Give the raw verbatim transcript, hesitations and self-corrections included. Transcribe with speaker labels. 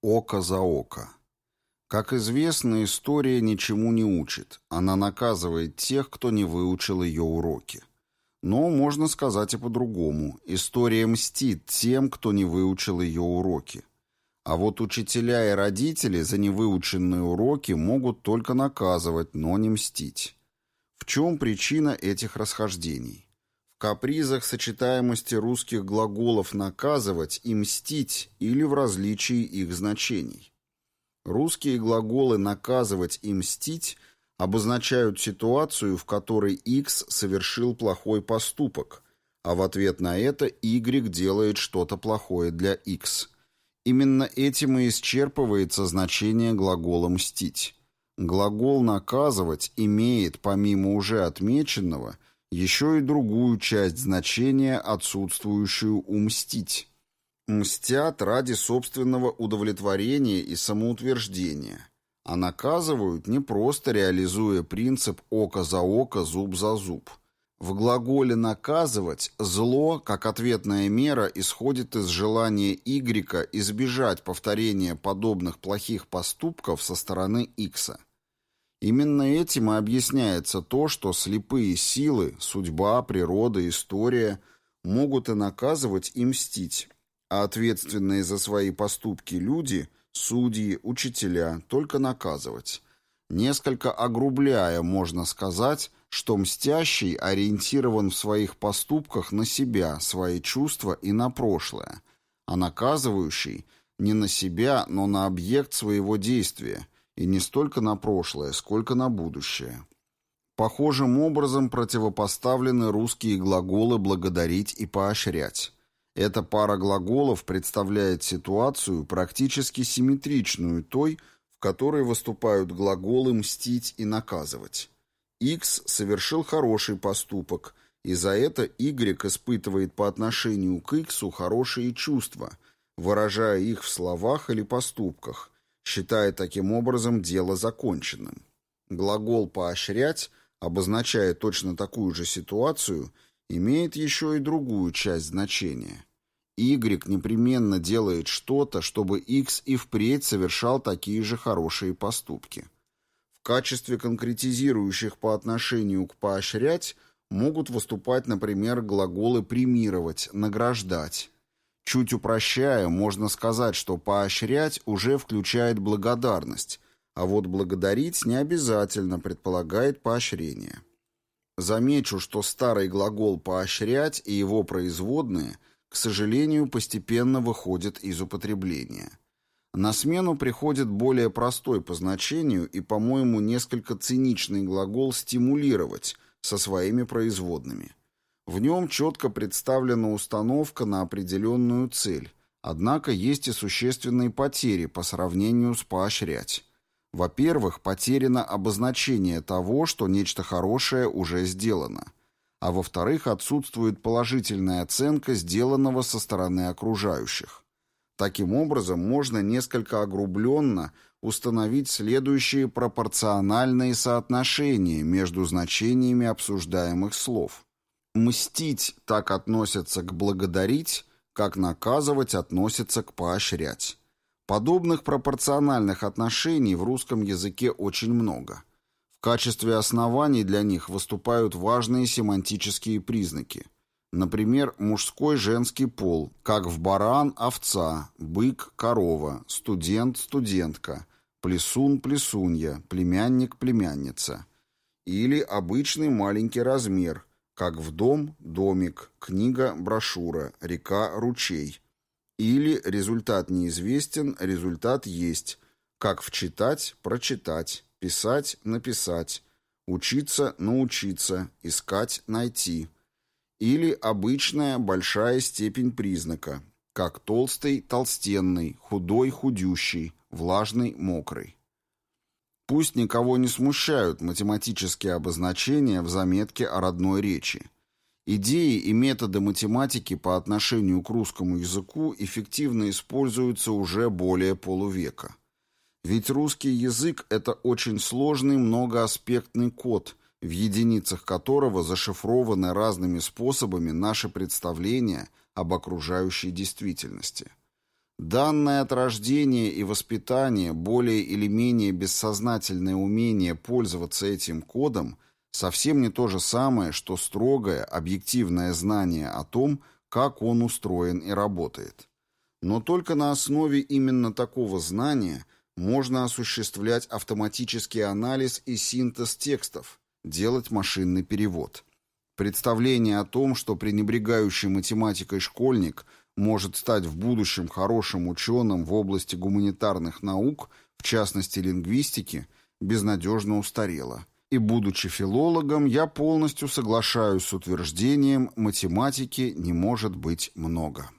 Speaker 1: Око за око. Как известно, история ничему не учит. Она наказывает тех, кто не выучил ее уроки. Но можно сказать и по-другому. История мстит тем, кто не выучил ее уроки. А вот учителя и родители за невыученные уроки могут только наказывать, но не мстить. В чем причина этих расхождений? В капризах сочетаемости русских глаголов «наказывать» и «мстить» или в различии их значений. Русские глаголы «наказывать» и «мстить» обозначают ситуацию, в которой X совершил плохой поступок, а в ответ на это Y делает что-то плохое для X. Именно этим и исчерпывается значение глагола «мстить». Глагол «наказывать» имеет, помимо уже отмеченного, еще и другую часть значения, отсутствующую у «мстить». Мстят ради собственного удовлетворения и самоутверждения, а наказывают, не просто реализуя принцип «око за око, зуб за зуб». В глаголе «наказывать» зло, как ответная мера, исходит из желания Y избежать повторения подобных плохих поступков со стороны X. Именно этим и объясняется то, что слепые силы, судьба, природа, история могут и наказывать, и мстить, а ответственные за свои поступки люди, судьи, учителя, только наказывать. Несколько огрубляя, можно сказать, что мстящий ориентирован в своих поступках на себя, свои чувства и на прошлое, а наказывающий не на себя, но на объект своего действия, и не столько на прошлое, сколько на будущее. Похожим образом противопоставлены русские глаголы «благодарить» и «поощрять». Эта пара глаголов представляет ситуацию, практически симметричную той, в которой выступают глаголы «мстить» и «наказывать». X совершил хороший поступок, и за это Y испытывает по отношению к X хорошие чувства, выражая их в словах или поступках, считая таким образом дело законченным. Глагол «поощрять», обозначая точно такую же ситуацию, имеет еще и другую часть значения. Y непременно делает что-то, чтобы X и впредь совершал такие же хорошие поступки. В качестве конкретизирующих по отношению к «поощрять» могут выступать, например, глаголы «премировать», «награждать». Чуть упрощая, можно сказать, что «поощрять» уже включает благодарность, а вот «благодарить» не обязательно предполагает поощрение. Замечу, что старый глагол «поощрять» и его производные, к сожалению, постепенно выходят из употребления. На смену приходит более простой по значению и, по-моему, несколько циничный глагол «стимулировать» со своими производными. В нем четко представлена установка на определенную цель, однако есть и существенные потери по сравнению с «поощрять». Во-первых, потеряно обозначение того, что нечто хорошее уже сделано. А во-вторых, отсутствует положительная оценка сделанного со стороны окружающих. Таким образом, можно несколько огрубленно установить следующие пропорциональные соотношения между значениями обсуждаемых слов. Мстить так относится к благодарить, как наказывать относится к поощрять. Подобных пропорциональных отношений в русском языке очень много. В качестве оснований для них выступают важные семантические признаки. Например, мужской женский пол, как в баран овца, бык корова, студент студентка, плесун плесунья, племянник племянница. Или обычный маленький размер, как в дом домик, книга брошюра, река ручей. Или результат неизвестен, результат есть, как в читать прочитать, писать написать, учиться научиться, искать найти. Или обычная большая степень признака, как толстый толстенный, худой худющий, влажный мокрый. Пусть никого не смущают математические обозначения в заметке о родной речи. Идеи и методы математики по отношению к русскому языку эффективно используются уже более полувека. Ведь русский язык – это очень сложный многоаспектный код, в единицах которого зашифрованы разными способами наши представления об окружающей действительности. Данное от рождения и воспитания более или менее бессознательное умение пользоваться этим кодом совсем не то же самое, что строгое, объективное знание о том, как он устроен и работает. Но только на основе именно такого знания можно осуществлять автоматический анализ и синтез текстов, делать машинный перевод. Представление о том, что пренебрегающий математикой школьник может стать в будущем хорошим ученым в области гуманитарных наук, в частности лингвистики, безнадежно устарело. И, будучи филологом, я полностью соглашаюсь с утверждением «математики не может быть много».